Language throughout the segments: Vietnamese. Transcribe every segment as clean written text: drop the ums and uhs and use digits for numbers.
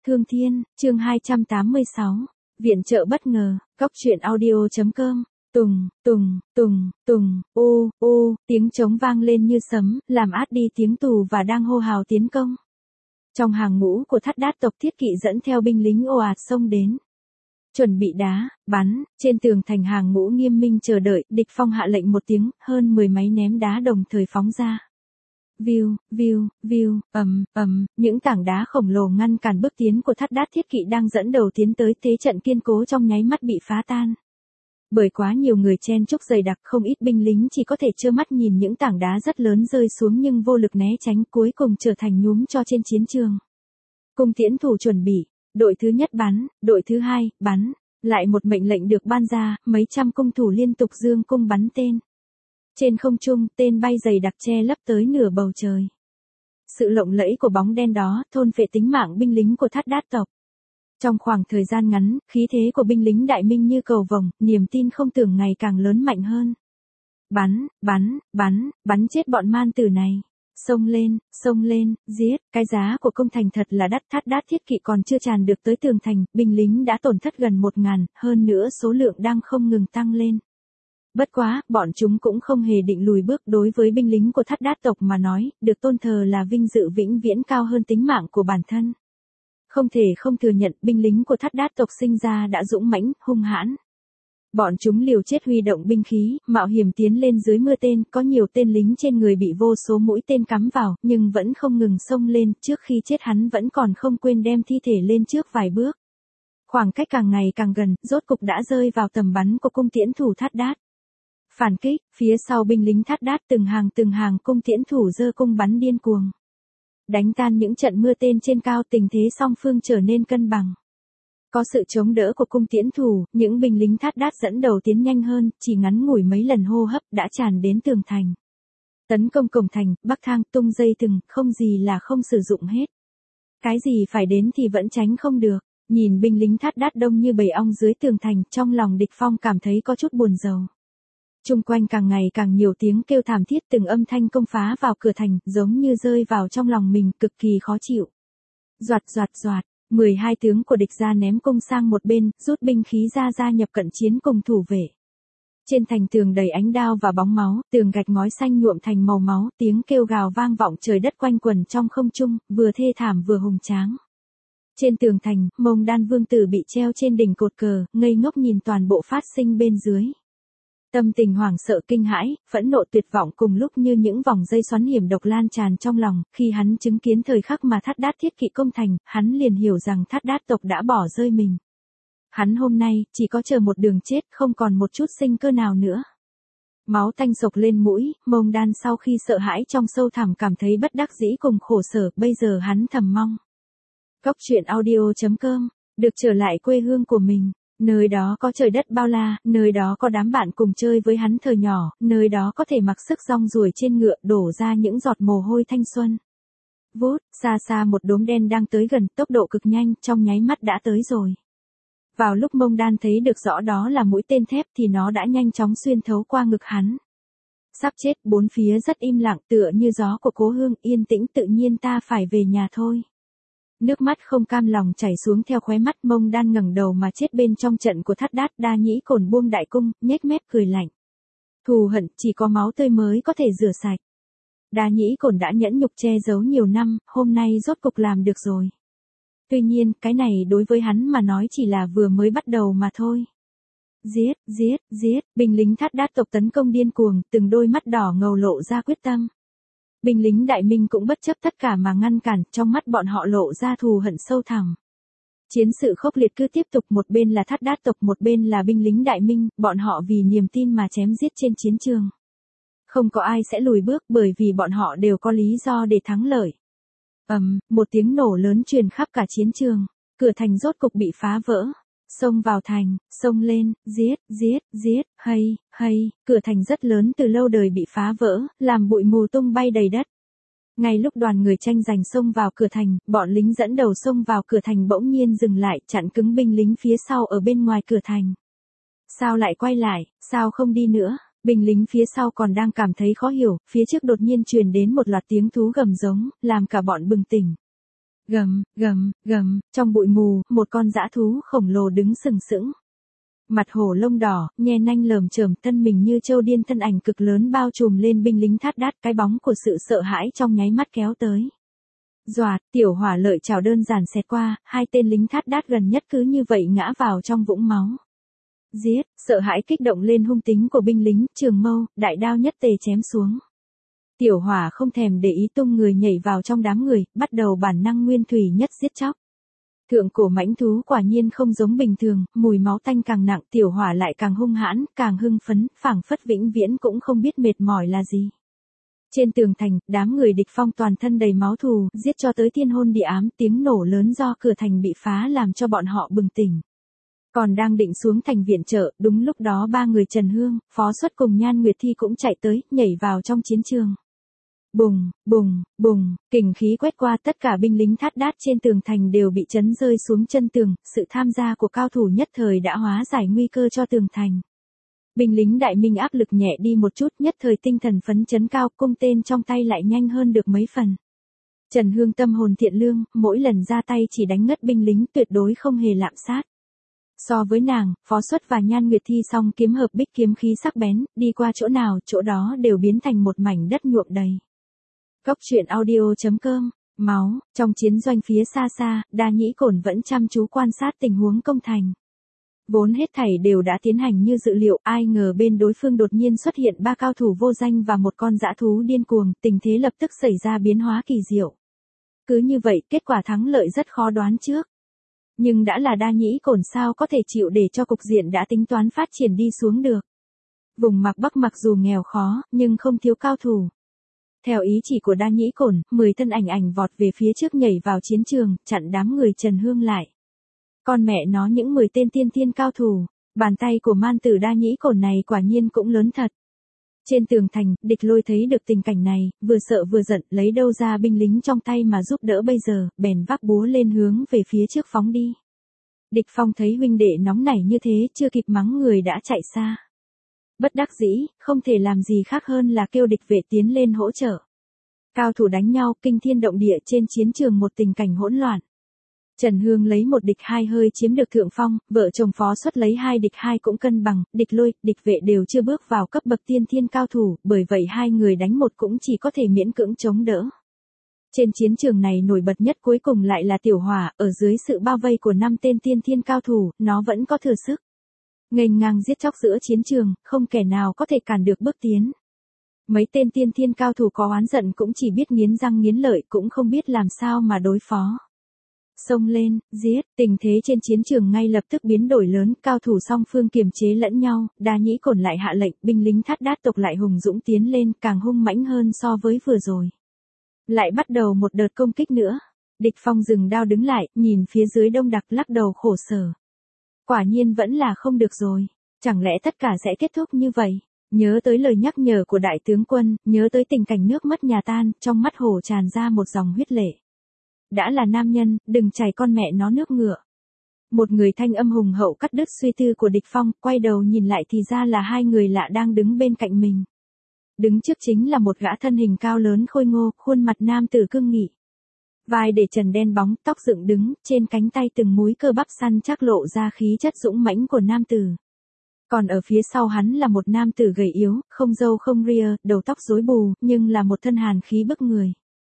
Thương Thiên, chương 286. Viện trợ bất ngờ, Cóc truyện audio.com. Tùng, tùng, tùng, tùng, tiếng trống vang lên như sấm, làm át đi tiếng tù và đang hô hào tiến công. Trong hàng ngũ của Thát Đát tộc Thiết Kỵ dẫn theo binh lính ồ ạt xông đến. Chuẩn bị đá, bắn, trên tường thành hàng ngũ nghiêm minh chờ đợi, địch phong hạ lệnh một tiếng, hơn 10 máy ném đá đồng thời phóng ra. Viu, viu, viu, những tảng đá khổng lồ ngăn cản bước tiến của Thát Đát Thiết Kỵ đang dẫn đầu tiến tới, thế trận kiên cố trong nháy mắt bị phá tan. Bởi quá nhiều người chen chúc dày đặc, không ít binh lính chỉ có thể trơ mắt nhìn những tảng đá rất lớn rơi xuống nhưng vô lực né tránh, cuối cùng trở thành nhúm tro trên chiến trường. Cung tiễn thủ chuẩn bị, đội thứ nhất bắn, đội thứ hai bắn, lại một mệnh lệnh được ban ra, mấy trăm cung thủ liên tục giương cung bắn tên. Trên không trung, tên bay dày đặc che lấp tới nửa bầu trời. Sự lộng lẫy của bóng đen đó thôn phệ tính mạng binh lính của Thát Đát tộc. Trong khoảng thời gian ngắn, khí thế của binh lính Đại Minh như cầu vồng, niềm tin không tưởng ngày càng lớn mạnh hơn. Bắn chết bọn man tử này. Xông lên, giết, cái giá của công thành thật là đắt. Thát Đát Thiết Kỵ còn chưa tràn được tới tường thành, binh lính đã tổn thất gần 1000, hơn nữa số lượng đang không ngừng tăng lên. Bất quá, bọn chúng cũng không hề định lùi bước. Đối với binh lính của Thát Đát tộc mà nói, được tôn thờ là vinh dự vĩnh viễn cao hơn tính mạng của bản thân. Không thể không thừa nhận, binh lính của Thát Đát tộc sinh ra đã dũng mãnh, hung hãn. Bọn chúng liều chết huy động binh khí, mạo hiểm tiến lên dưới mưa tên, có nhiều tên lính trên người bị vô số mũi tên cắm vào, nhưng vẫn không ngừng xông lên, trước khi chết hắn vẫn còn không quên đem thi thể lên trước vài bước. Khoảng cách càng ngày càng gần, rốt cục đã rơi vào tầm bắn của cung tiễn thủ Thát Đát. Phản kích, phía sau binh lính Thát Đát từng hàng cung tiễn thủ giơ cung bắn điên cuồng. Đánh tan những trận mưa tên trên cao, tình thế song phương trở nên cân bằng. Có sự chống đỡ của cung tiễn thủ, những binh lính Thát Đát dẫn đầu tiến nhanh hơn, chỉ ngắn ngủi mấy lần hô hấp đã tràn đến tường thành. Tấn công cổng thành, bắc thang, tung dây thừng, không gì là không sử dụng hết. Cái gì phải đến thì vẫn tránh không được. Nhìn binh lính Thát Đát đông như bầy ong dưới tường thành, trong lòng địch phong cảm thấy có chút buồn rầu. Chung quanh càng ngày càng nhiều tiếng kêu thảm thiết, từng âm thanh công phá vào cửa thành, giống như rơi vào trong lòng mình, cực kỳ khó chịu. Doạt, 12 tướng của địch ra ném cung sang một bên, rút binh khí ra gia nhập cận chiến cùng thủ vệ. Trên thành tường đầy ánh đao và bóng máu, tường gạch ngói xanh nhuộm thành màu máu, tiếng kêu gào vang vọng trời đất quanh quẩn trong không trung, vừa thê thảm vừa hùng tráng. Trên tường thành, Mông Đan Vương tử bị treo trên đỉnh cột cờ, ngây ngốc nhìn toàn bộ phát sinh bên dưới. Tâm tình hoảng sợ kinh hãi, phẫn nộ tuyệt vọng cùng lúc như những vòng dây xoắn hiểm độc lan tràn trong lòng, khi hắn chứng kiến thời khắc mà Thát Đát Thiết Kỵ công thành, hắn liền hiểu rằng Thát Đát tộc đã bỏ rơi mình. Hắn hôm nay, chỉ có chờ một đường chết, không còn một chút sinh cơ nào nữa. Máu tanh sộc lên mũi, Mông Đan sau khi sợ hãi trong sâu thẳm cảm thấy bất đắc dĩ cùng khổ sở, bây giờ hắn thầm mong. Cóc truyện audio.com, được trở lại quê hương của mình. Nơi đó có trời đất bao la, nơi đó có đám bạn cùng chơi với hắn thời nhỏ, nơi đó có thể mặc sức rong ruổi trên ngựa, đổ ra những giọt mồ hôi thanh xuân. Vút, xa một đốm đen đang tới gần, tốc độ cực nhanh, trong nháy mắt đã tới rồi. Vào lúc Mông Đan thấy được rõ đó là mũi tên thép thì nó đã nhanh chóng xuyên thấu qua ngực hắn. Sắp chết, bốn phía rất im lặng, tựa như gió của cố hương, yên tĩnh, tự nhiên ta phải về nhà thôi. Nước mắt không cam lòng chảy xuống theo khóe mắt, Mông Đan ngẩng đầu mà chết bên trong trận của Thát Đát. Đa Nhĩ Cổn buông đại cung, nhếch mép cười lạnh. Thù hận, chỉ có máu tươi mới có thể rửa sạch. Đa Nhĩ Cổn đã nhẫn nhục che giấu nhiều năm, hôm nay rốt cục làm được rồi. Tuy nhiên, cái này đối với hắn mà nói chỉ là vừa mới bắt đầu mà thôi. Giết, binh lính Thát Đát tộc tấn công điên cuồng, từng đôi mắt đỏ ngầu lộ ra quyết tâm. Binh lính Đại Minh cũng bất chấp tất cả mà ngăn cản, trong mắt bọn họ lộ ra thù hận sâu thẳm. Chiến sự khốc liệt cứ tiếp tục, một bên là Thát Đát tộc, một bên là binh lính Đại Minh, bọn họ vì niềm tin mà chém giết trên chiến trường. Không có ai sẽ lùi bước bởi vì bọn họ đều có lý do để thắng lợi. Một tiếng nổ lớn truyền khắp cả chiến trường, cửa thành rốt cục bị phá vỡ. Xông vào thành, xông lên, giết, hay, cửa thành rất lớn từ lâu đời bị phá vỡ, làm bụi mù tung bay đầy đất. Ngay lúc đoàn người tranh giành xông vào cửa thành, bọn lính dẫn đầu xông vào cửa thành bỗng nhiên dừng lại, chặn cứng binh lính phía sau ở bên ngoài cửa thành. Sao lại quay lại, sao không đi nữa? Binh lính phía sau còn đang cảm thấy khó hiểu, phía trước đột nhiên truyền đến một loạt tiếng thú gầm giống, làm cả bọn bừng tỉnh. Gầm, gầm, gầm, trong bụi mù, một con dã thú khổng lồ đứng sừng sững. Mặt hổ lông đỏ, nhe nanh lởm chởm, thân mình như trâu điên, thân ảnh cực lớn bao trùm lên binh lính Thát Đát, cái bóng của sự sợ hãi trong nháy mắt kéo tới. Doạt, tiểu hỏa lợi chảo đơn giản xẹt qua, hai tên lính Thát Đát gần nhất cứ như vậy ngã vào trong vũng máu. Giết, sợ hãi kích động lên hung tính của binh lính, trường mâu, đại đao nhất tề chém xuống. Tiểu hỏa không thèm để ý, tung người nhảy vào trong đám người, bắt đầu bản năng nguyên thủy nhất giết chóc. Thượng cổ mãnh thú quả nhiên không giống bình thường, mùi máu tanh càng nặng, tiểu hỏa lại càng hung hãn, càng hưng phấn, phảng phất vĩnh viễn cũng không biết mệt mỏi là gì. Trên tường thành, đám người địch phong toàn thân đầy máu thù, giết cho tới thiên hôn địa ám, tiếng nổ lớn do cửa thành bị phá làm cho bọn họ bừng tỉnh. Còn đang định xuống thành viện trợ, đúng lúc đó ba người Trần Hương, Phó Xuất cùng Nhan Nguyệt Thi cũng chạy tới, nhảy vào trong chiến trường. Bùng, bùng, bùng, kình khí quét qua, tất cả binh lính Thát Đát trên tường thành đều bị chấn rơi xuống chân tường, sự tham gia của cao thủ nhất thời đã hóa giải nguy cơ cho tường thành. Binh lính Đại Minh áp lực nhẹ đi một chút, nhất thời tinh thần phấn chấn cao, cung tên trong tay lại nhanh hơn được mấy phần. Trần Hương tâm hồn thiện lương, mỗi lần ra tay chỉ đánh ngất binh lính, tuyệt đối không hề lạm sát. So với nàng, Phó Xuất và Nhan Nguyệt Thi song kiếm hợp bích, kiếm khí sắc bén, đi qua chỗ nào, chỗ đó đều biến thành một mảnh đất nhuộm đầy. Góc truyện audio.com, máu, trong chiến doanh phía xa xa, Đa Nhĩ Cổn vẫn chăm chú quan sát tình huống công thành. Vốn hết thảy đều đã tiến hành như dự liệu, ai ngờ bên đối phương đột nhiên xuất hiện ba cao thủ vô danh và một con dã thú điên cuồng, tình thế lập tức xảy ra biến hóa kỳ diệu. Cứ như vậy, kết quả thắng lợi rất khó đoán trước. Nhưng đã là Đa Nhĩ Cổn sao có thể chịu để cho cục diện đã tính toán phát triển đi xuống được. Vùng Mạc Bắc mặc dù nghèo khó, nhưng không thiếu cao thủ. Theo ý chỉ của Đa Nhĩ Cổn, 10 thân ảnh vọt về phía trước, nhảy vào chiến trường, chặn đám người Trần Hương lại. Con mẹ nó, những 10 tên tiên thiên cao thủ, bàn tay của man tử Đa Nhĩ Cổn này quả nhiên cũng lớn thật. Trên tường thành, Địch Lôi thấy được tình cảnh này, vừa sợ vừa giận, lấy đâu ra binh lính trong tay mà giúp đỡ bây giờ, bèn vác búa lên hướng về phía trước phóng đi. Địch Phong thấy huynh đệ nóng nảy như thế, chưa kịp mắng người đã chạy xa. Bất đắc dĩ, không thể làm gì khác hơn là kêu địch vệ tiến lên hỗ trợ. Cao thủ đánh nhau, kinh thiên động địa, trên chiến trường một tình cảnh hỗn loạn. Trần Hương lấy 1 địch 2 hơi chiếm được thượng phong, vợ chồng Phó Xuất lấy 2 địch 2 cũng cân bằng, Địch Lôi, địch vệ đều chưa bước vào cấp bậc tiên thiên cao thủ, bởi vậy hai người đánh một cũng chỉ có thể miễn cưỡng chống đỡ. Trên chiến trường này nổi bật nhất cuối cùng lại là Tiểu Hỏa, ở dưới sự bao vây của 5 tên tiên thiên cao thủ, nó vẫn có thừa sức. Nghênh ngang giết chóc giữa chiến trường, không kẻ nào có thể cản được bước tiến. Mấy tên tiên thiên cao thủ có oán giận cũng chỉ biết nghiến răng nghiến lợi, cũng không biết làm sao mà đối phó. Xông lên, giết, tình thế trên chiến trường ngay lập tức biến đổi lớn, cao thủ song phương kiềm chế lẫn nhau, Đa Nhĩ Cổn lại hạ lệnh, binh lính Thát Đát tộc lại hùng dũng tiến lên, càng hung mãnh hơn so với vừa rồi. Lại bắt đầu một đợt công kích nữa. Địch Phong dừng đao đứng lại, nhìn phía dưới đông đặc, lắc đầu khổ sở. Quả nhiên vẫn là không được rồi. Chẳng lẽ tất cả sẽ kết thúc như vậy? Nhớ tới lời nhắc nhở của đại tướng quân, nhớ tới tình cảnh nước mất nhà tan, trong mắt Hổ tràn ra một dòng huyết lệ. Đã là nam nhân, đừng chảy con mẹ nó nước ngựa. Một người thanh âm hùng hậu cắt đứt suy tư của Địch Phong, quay đầu nhìn lại thì ra là hai người lạ đang đứng bên cạnh mình. Đứng trước chính là một gã thân hình cao lớn khôi ngô, khuôn mặt nam tử cương nghị. Vai để trần đen bóng, tóc dựng đứng, trên cánh tay từng múi cơ bắp săn chắc lộ ra khí chất dũng mãnh của nam tử. Còn ở phía sau hắn là một nam tử gầy yếu, không râu không ria, đầu tóc rối bù, nhưng là một thân hàn khí bức người.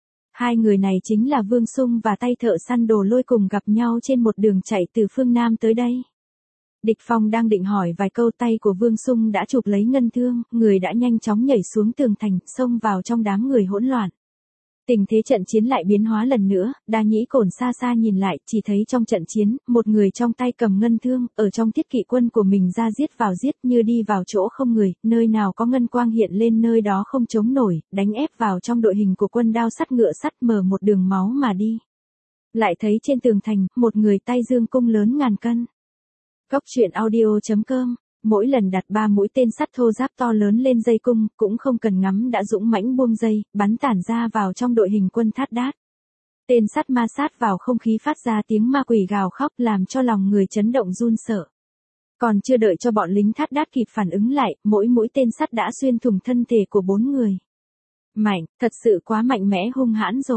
Hai người này chính là Vương Sung và tay thợ săn Đồ Lôi cùng gặp nhau trên một đường chạy từ phương Nam tới đây. Địch Phong đang định hỏi vài câu, tay của Vương Sung đã chụp lấy ngân thương, người đã nhanh chóng nhảy xuống tường thành, xông vào trong đám người hỗn loạn. Tình thế trận chiến lại biến hóa lần nữa, Đa Nhĩ Cổn xa xa nhìn lại, chỉ thấy trong trận chiến, một người trong tay cầm ngân thương, ở trong thiết kỵ quân của mình ra giết vào giết, như đi vào chỗ không người, nơi nào có ngân quang hiện lên nơi đó không chống nổi, đánh ép vào trong đội hình của quân đao sắt ngựa sắt, mở một đường máu mà đi. Lại thấy trên tường thành, một người tay dương cung lớn ngàn cân. Góc truyện audio.com, mỗi lần đặt 3 mũi tên sắt thô ráp to lớn lên dây cung, cũng không cần ngắm đã dũng mãnh buông dây, bắn tản ra vào trong đội hình quân Thát Đát. Tên sắt ma sát vào không khí phát ra tiếng ma quỷ gào khóc, làm cho lòng người chấn động run sợ. Còn chưa đợi cho bọn lính Thát Đát kịp phản ứng lại, mỗi mũi tên sắt đã xuyên thủng thân thể của 4 người. Mạnh, thật sự quá mạnh mẽ hung hãn rồi.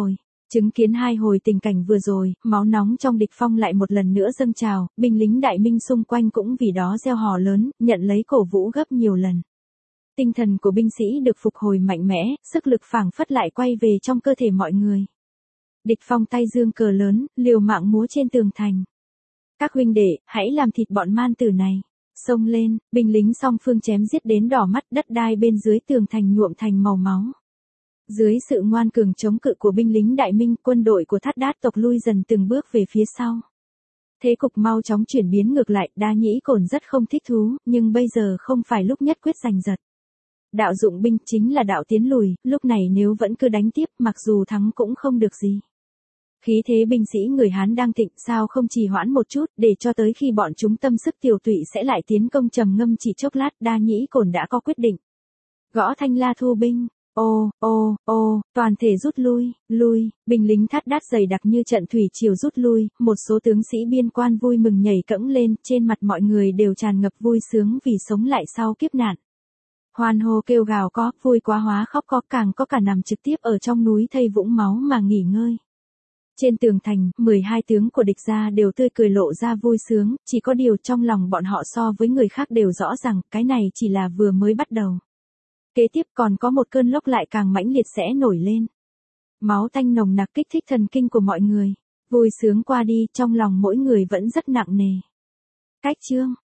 Chứng kiến hai hồi tình cảnh vừa rồi, máu nóng trong địch phong lại một lần nữa dâng trào, binh lính đại minh xung quanh cũng vì đó reo hò lớn, nhận lấy cổ vũ gấp nhiều lần. Tinh thần của binh sĩ được phục hồi mạnh mẽ, sức lực phảng phất lại quay về trong cơ thể mọi người. Địch phong tay giương cờ lớn, liều mạng múa trên tường thành. Các huynh đệ, hãy làm thịt bọn man tử này. Xông lên, binh lính song phương chém giết đến đỏ mắt, đất đai bên dưới tường thành nhuộm thành màu máu. Dưới sự ngoan cường chống cự của binh lính đại minh, quân đội của Thát Đát tộc lui dần từng bước về phía sau. Thế cục mau chóng chuyển biến ngược lại, Đa Nhĩ Cổn rất không thích thú, nhưng bây giờ không phải lúc nhất quyết giành giật. Đạo dụng binh chính là đạo tiến lùi, lúc này nếu vẫn cứ đánh tiếp, mặc dù thắng cũng không được gì. Khí thế binh sĩ người Hán đang thịnh, sao không trì hoãn một chút, để cho tới khi bọn chúng tâm sức tiểu tụy sẽ lại tiến công trầm ngâm chỉ chốc lát. Đa Nhĩ Cổn đã có quyết định. Gõ thanh la thu binh. Ô, toàn thể rút lui, binh lính Thát Đát dày đặc như trận thủy triều rút lui, một số tướng sĩ biên quan vui mừng nhảy cẫng lên, trên mặt mọi người đều tràn ngập vui sướng vì sống lại sau kiếp nạn. Hoan hô kêu gào có, vui quá hóa khóc có, càng có cả nằm trực tiếp ở trong núi thây vũng máu mà nghỉ ngơi. Trên tường thành, 12 tướng của địch gia đều tươi cười lộ ra vui sướng, chỉ có điều trong lòng bọn họ so với người khác đều rõ rằng, cái này chỉ là vừa mới bắt đầu. Kế tiếp còn có một cơn lốc lại càng mãnh liệt sẽ nổi lên. Máu tanh nồng nặc kích thích thần kinh của mọi người. Vui sướng qua đi, trong lòng mỗi người vẫn rất nặng nề. Cách chương